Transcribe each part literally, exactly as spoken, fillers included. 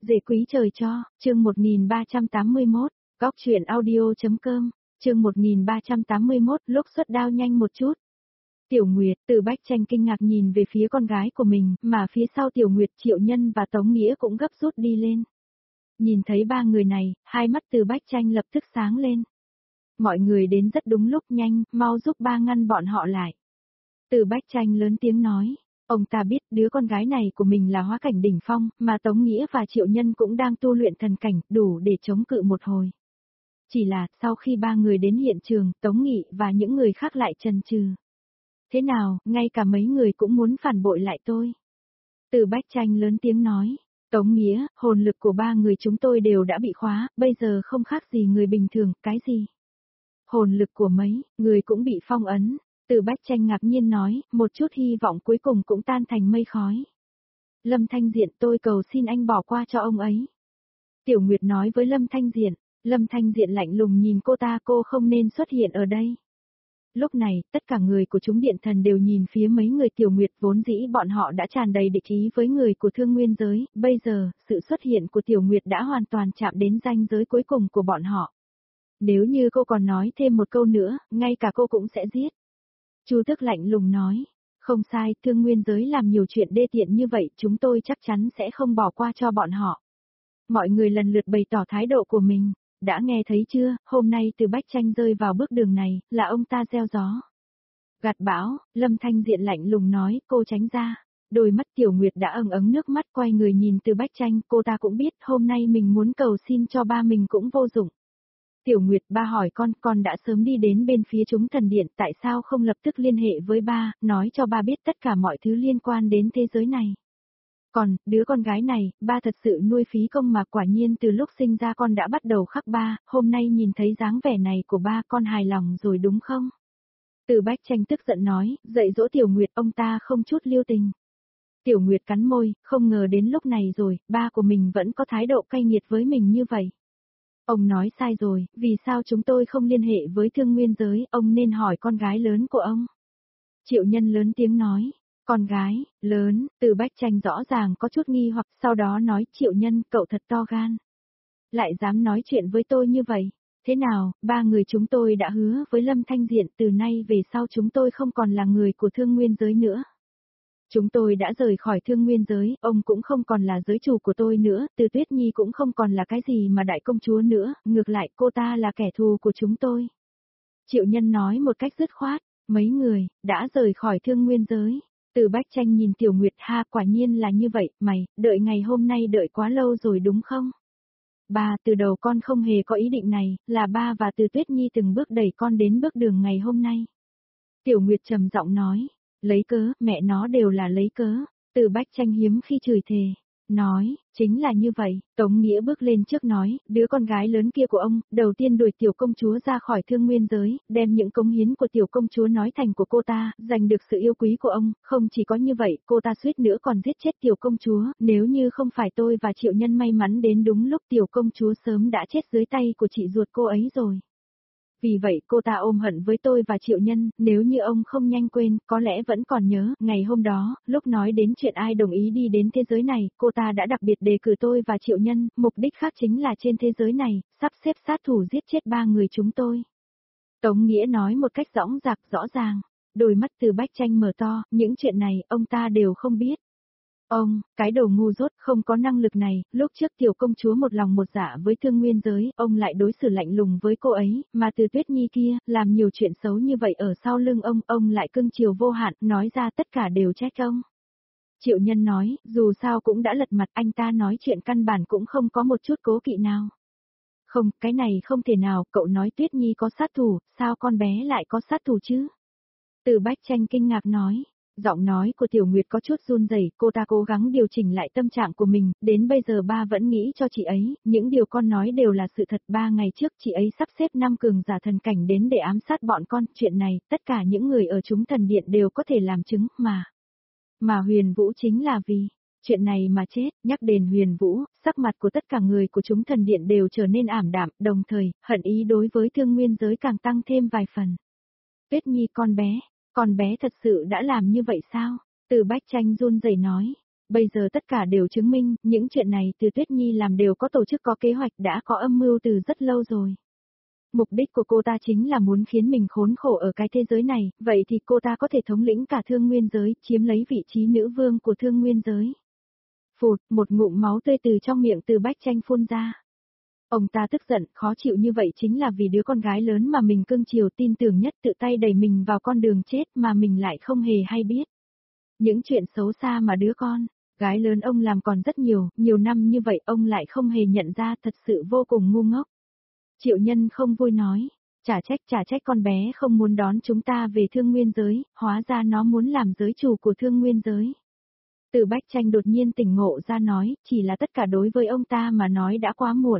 Dễ quý trời cho, chương một nghìn ba trăm tám mươi mốt, góc truyện audio.com, chương một nghìn ba trăm tám mươi mốt, lúc xuất đao nhanh một chút. Tiểu Nguyệt, Từ Bách Tranh kinh ngạc nhìn về phía con gái của mình, mà phía sau Tiểu Nguyệt, Triệu Nhân và Tống Nghĩa cũng gấp rút đi lên. Nhìn thấy ba người này, hai mắt Từ Bách Tranh lập tức sáng lên. Mọi người đến rất đúng lúc, nhanh, mau giúp ba ngăn bọn họ lại. Từ Bách Tranh lớn tiếng nói. Ông ta biết đứa con gái này của mình là hóa cảnh đỉnh phong, mà Tống Nghĩa và Triệu Nhân cũng đang tu luyện thần cảnh, đủ để chống cự một hồi. Chỉ là, sau khi ba người đến hiện trường, Tống Nghị và những người khác lại chần chừ. Thế nào, ngay cả mấy người cũng muốn phản bội lại tôi. Từ Bách Tranh lớn tiếng nói. Tống Nghĩa, hồn lực của ba người chúng tôi đều đã bị khóa, bây giờ không khác gì người bình thường, cái gì? Hồn lực của mấy, người cũng bị phong ấn. Từ Bách Tranh ngạc nhiên nói, một chút hy vọng cuối cùng cũng tan thành mây khói. Lâm Thanh Diện, tôi cầu xin anh bỏ qua cho ông ấy. Tiểu Nguyệt nói với Lâm Thanh Diện. Lâm Thanh Diện lạnh lùng nhìn cô ta, cô không nên xuất hiện ở đây. Lúc này, tất cả người của chúng điện thần đều nhìn phía mấy người Tiểu Nguyệt, vốn dĩ bọn họ đã tràn đầy địch ý với người của Thương Nguyên giới, bây giờ, sự xuất hiện của Tiểu Nguyệt đã hoàn toàn chạm đến ranh giới cuối cùng của bọn họ. Nếu như cô còn nói thêm một câu nữa, ngay cả cô cũng sẽ giết. Chu Tước lạnh lùng nói, không sai, Thương Nguyên giới làm nhiều chuyện đê tiện như vậy, chúng tôi chắc chắn sẽ không bỏ qua cho bọn họ. Mọi người lần lượt bày tỏ thái độ của mình, đã nghe thấy chưa, hôm nay Từ Bách Tranh rơi vào bước đường này, là ông ta gieo gió. Gạt bão, Lâm Thanh Diện lạnh lùng nói, cô tránh ra. Đôi mắt Tiểu Nguyệt đã ẩn ấn nước mắt, quay người nhìn Từ Bách Tranh, cô ta cũng biết hôm nay mình muốn cầu xin cho ba mình cũng vô dụng. Tiểu Nguyệt, ba hỏi con, con đã sớm đi đến bên phía chúng thần điện, tại sao không lập tức liên hệ với ba, nói cho ba biết tất cả mọi thứ liên quan đến thế giới này. Còn, đứa con gái này, ba thật sự nuôi phí công mà, quả nhiên từ lúc sinh ra con đã bắt đầu khắc ba, hôm nay nhìn thấy dáng vẻ này của ba, con hài lòng rồi đúng không? Từ Bách Tranh tức giận nói, dạy dỗ Tiểu Nguyệt, ông ta không chút lưu tình. Tiểu Nguyệt cắn môi, không ngờ đến lúc này rồi, ba của mình vẫn có thái độ cay nghiệt với mình như vậy. Ông nói sai rồi, vì sao chúng tôi không liên hệ với Thương Nguyên giới, ông nên hỏi con gái lớn của ông. Triệu Nhân lớn tiếng nói, con gái, lớn, Từ Bách Tranh rõ ràng có chút nghi hoặc, sau đó nói, Triệu Nhân, cậu thật to gan. Lại dám nói chuyện với tôi như vậy, thế nào, ba người chúng tôi đã hứa với Lâm Thanh Diện, từ nay về sau chúng tôi không còn là người của Thương Nguyên giới nữa. Chúng tôi đã rời khỏi Thương Nguyên giới, ông cũng không còn là giới chủ của tôi nữa, Từ Tuyết Nhi cũng không còn là cái gì mà đại công chúa nữa, ngược lại cô ta là kẻ thù của chúng tôi. Triệu Nhân nói một cách dứt khoát, mấy người, đã rời khỏi Thương Nguyên giới. Từ Bách Tranh nhìn Tiểu Nguyệt, ha, quả nhiên là như vậy, mày, đợi ngày hôm nay đợi quá lâu rồi đúng không? Ba, từ đầu con không hề có ý định này, là ba và Từ Tuyết Nhi từng bước đẩy con đến bước đường ngày hôm nay. Tiểu Nguyệt trầm giọng nói. Lấy cớ, mẹ nó đều là lấy cớ. Từ Bách Tranh hiếm khi chửi thề. Nói, chính là như vậy, Tống Nghĩa bước lên trước nói, đứa con gái lớn kia của ông, đầu tiên đuổi tiểu công chúa ra khỏi Thương Nguyên giới, đem những cống hiến của tiểu công chúa nói thành của cô ta, giành được sự yêu quý của ông, không chỉ có như vậy, cô ta suýt nữa còn giết chết tiểu công chúa, nếu như không phải tôi và Triệu Nhân may mắn đến đúng lúc tiểu công chúa sớm đã chết dưới tay của chị ruột cô ấy rồi. Vì vậy cô ta ôm hận với tôi và Triệu Nhân, nếu như ông không nhanh quên, có lẽ vẫn còn nhớ, ngày hôm đó, lúc nói đến chuyện ai đồng ý đi đến thế giới này, cô ta đã đặc biệt đề cử tôi và Triệu Nhân, mục đích khác chính là trên thế giới này, sắp xếp sát thủ giết chết ba người chúng tôi. Tống Nghĩa nói một cách dõng dạc rõ ràng, đôi mắt Từ Bách Tranh mở to, những chuyện này, ông ta đều không biết. Ông, cái đầu ngu dốt, không có năng lực này, lúc trước tiểu công chúa một lòng một dạ với Thương Nguyên giới, ông lại đối xử lạnh lùng với cô ấy, mà Từ Tuyết Nhi kia, làm nhiều chuyện xấu như vậy ở sau lưng ông, ông lại cưng chiều vô hạn, nói ra tất cả đều trách ông. Triệu Nhân nói, dù sao cũng đã lật mặt, anh ta nói chuyện căn bản cũng không có một chút cố kỵ nào. Không, cái này không thể nào, cậu nói Tuyết Nhi có sát thủ, sao con bé lại có sát thủ chứ? Từ Bách Tranh kinh ngạc nói. Giọng nói của Tiểu Nguyệt có chút run rẩy, cô ta cố gắng điều chỉnh lại tâm trạng của mình, đến bây giờ ba vẫn nghĩ cho chị ấy, những điều con nói đều là sự thật. Ba ngày trước chị ấy sắp xếp năm cường giả thần cảnh đến để ám sát bọn con, chuyện này, tất cả những người ở chúng thần điện đều có thể làm chứng, mà. Mà Huyền Vũ chính là vì chuyện này mà chết. Nhắc đến Huyền Vũ, sắc mặt của tất cả người của chúng thần điện đều trở nên ảm đạm, đồng thời, hận ý đối với Thương Nguyên giới càng tăng thêm vài phần. Tuyết Nhi con bé. Con bé thật sự đã làm như vậy sao? Từ Bách Tranh run rẩy nói. Bây giờ tất cả đều chứng minh, những chuyện này từ Tuyết Nhi làm đều có tổ chức có kế hoạch đã có âm mưu từ rất lâu rồi. Mục đích của cô ta chính là muốn khiến mình khốn khổ ở cái thế giới này, vậy thì cô ta có thể thống lĩnh cả thương nguyên giới, chiếm lấy vị trí nữ vương của thương nguyên giới. Phụt, một ngụm máu tươi từ trong miệng Từ Bách Tranh phun ra. Ông ta tức giận, khó chịu như vậy chính là vì đứa con gái lớn mà mình cưng chiều tin tưởng nhất tự tay đẩy mình vào con đường chết mà mình lại không hề hay biết. Những chuyện xấu xa mà đứa con gái lớn ông làm còn rất nhiều, nhiều năm như vậy ông lại không hề nhận ra, thật sự vô cùng ngu ngốc. Triệu Nhân không vui nói, chả trách chả trách con bé không muốn đón chúng ta về thương nguyên giới, hóa ra nó muốn làm giới chủ của thương nguyên giới. Từ Bách Tranh đột nhiên tỉnh ngộ ra nói, chỉ là tất cả đối với ông ta mà nói đã quá muộn.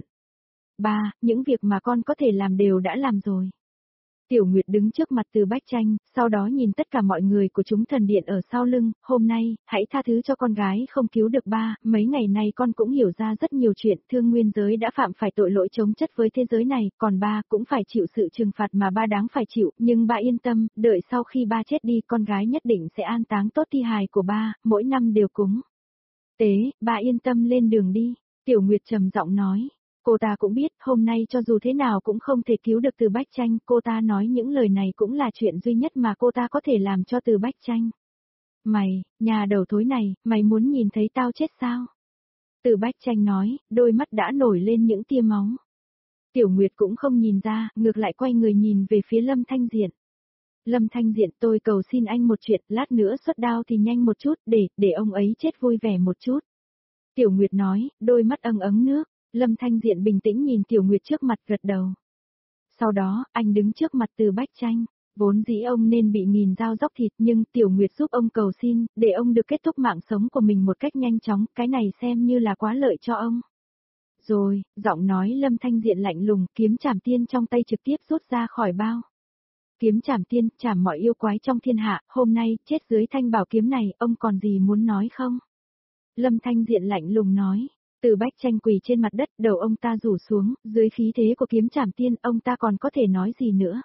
Ba, những việc mà con có thể làm đều đã làm rồi. Tiểu Nguyệt đứng trước mặt Từ Bách Tranh, sau đó nhìn tất cả mọi người của chúng thần điện ở sau lưng, hôm nay, hãy tha thứ cho con gái không cứu được ba, mấy ngày nay con cũng hiểu ra rất nhiều chuyện, thương nguyên giới đã phạm phải tội lỗi chống chất với thế giới này, còn ba cũng phải chịu sự trừng phạt mà ba đáng phải chịu, nhưng ba yên tâm, đợi sau khi ba chết đi, con gái nhất định sẽ an táng tốt thi hài của ba, mỗi năm đều cúng tế, ba yên tâm lên đường đi, Tiểu Nguyệt trầm giọng nói. Cô ta cũng biết, hôm nay cho dù thế nào cũng không thể cứu được Từ Bách Tranh, cô ta nói những lời này cũng là chuyện duy nhất mà cô ta có thể làm cho Từ Bách Tranh. Mày, nhà đầu thối này, mày muốn nhìn thấy tao chết sao? Từ Bách Tranh nói, đôi mắt đã nổi lên những tia máu. Tiểu Nguyệt cũng không nhìn ra, ngược lại quay người nhìn về phía Lâm Thanh Diện. Lâm Thanh Diện, tôi cầu xin anh một chuyện, lát nữa xuất đao thì nhanh một chút, để, để ông ấy chết vui vẻ một chút. Tiểu Nguyệt nói, đôi mắt âng ấng nước. Lâm Thanh Diện bình tĩnh nhìn Tiểu Nguyệt trước mặt gật đầu. Sau đó, anh đứng trước mặt Từ Bách Tranh, vốn dĩ ông nên bị nghìn dao róc thịt nhưng Tiểu Nguyệt giúp ông cầu xin, để ông được kết thúc mạng sống của mình một cách nhanh chóng, cái này xem như là quá lợi cho ông. Rồi, giọng nói Lâm Thanh Diện lạnh lùng, kiếm trảm tiên trong tay trực tiếp rút ra khỏi bao. Kiếm trảm tiên, trảm mọi yêu quái trong thiên hạ, hôm nay, chết dưới thanh bảo kiếm này, ông còn gì muốn nói không? Lâm Thanh Diện lạnh lùng nói. Từ Bách Tranh quỳ trên mặt đất, đầu ông ta rủ xuống, dưới khí thế của kiếm trảm tiên, ông ta còn có thể nói gì nữa.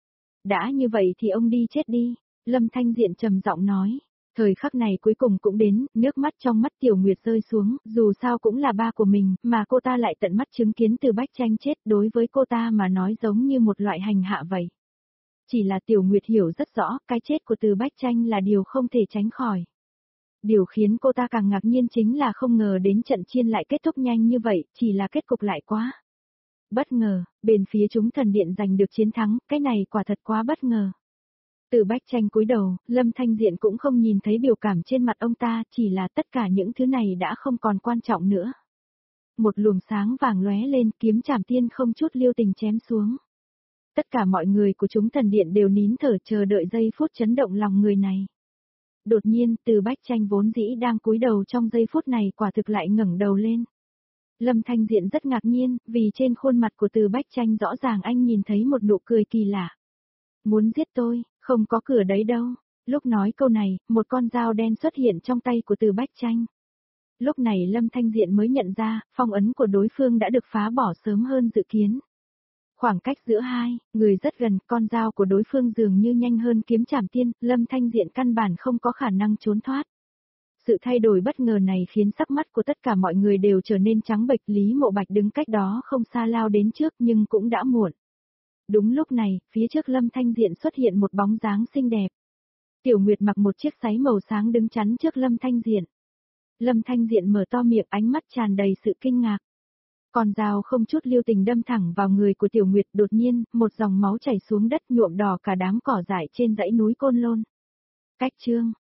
Đã như vậy thì ông đi chết đi, Lâm Thanh Diện trầm giọng nói. Thời khắc này cuối cùng cũng đến, nước mắt trong mắt Tiểu Nguyệt rơi xuống, dù sao cũng là ba của mình, mà cô ta lại tận mắt chứng kiến Từ Bách Tranh chết, đối với cô ta mà nói giống như một loại hành hạ vậy. Chỉ là Tiểu Nguyệt hiểu rất rõ, cái chết của Từ Bách Tranh là điều không thể tránh khỏi. Điều khiến cô ta càng ngạc nhiên chính là không ngờ đến trận chiên lại kết thúc nhanh như vậy, chỉ là kết cục lại quá bất ngờ, bên phía chúng thần điện giành được chiến thắng, cái này quả thật quá bất ngờ. Từ Bách Tranh cúi đầu, Lâm Thanh Diện cũng không nhìn thấy biểu cảm trên mặt ông ta, chỉ là tất cả những thứ này đã không còn quan trọng nữa. Một luồng sáng vàng lóe lên, kiếm trảm tiên không chút lưu tình chém xuống. Tất cả mọi người của chúng thần điện đều nín thở chờ đợi giây phút chấn động lòng người này. Đột nhiên, Từ Bách Tranh vốn dĩ đang cúi đầu trong giây phút này quả thực lại ngẩng đầu lên. Lâm Thanh Diện rất ngạc nhiên, vì trên khuôn mặt của Từ Bách Tranh rõ ràng anh nhìn thấy một nụ cười kỳ lạ. Muốn giết tôi, không có cửa đấy đâu. Lúc nói câu này, một con dao đen xuất hiện trong tay của Từ Bách Tranh. Lúc này Lâm Thanh Diện mới nhận ra, phong ấn của đối phương đã được phá bỏ sớm hơn dự kiến. Khoảng cách giữa hai người rất gần, con dao của đối phương dường như nhanh hơn kiếm trảm tiên, Lâm Thanh Diện căn bản không có khả năng trốn thoát. Sự thay đổi bất ngờ này khiến sắc mắt của tất cả mọi người đều trở nên trắng bệch, Lý Mộ Bạch đứng cách đó không xa lao đến trước nhưng cũng đã muộn. Đúng lúc này, phía trước Lâm Thanh Diện xuất hiện một bóng dáng xinh đẹp. Tiểu Nguyệt mặc một chiếc váy màu sáng đứng chắn trước Lâm Thanh Diện. Lâm Thanh Diện mở to miệng, ánh mắt tràn đầy sự kinh ngạc. Con dao không chút lưu tình đâm thẳng vào người của Tiểu Nguyệt, đột nhiên, một dòng máu chảy xuống đất nhuộm đỏ cả đám cỏ dại trên dãy núi Côn Lôn. Cách chương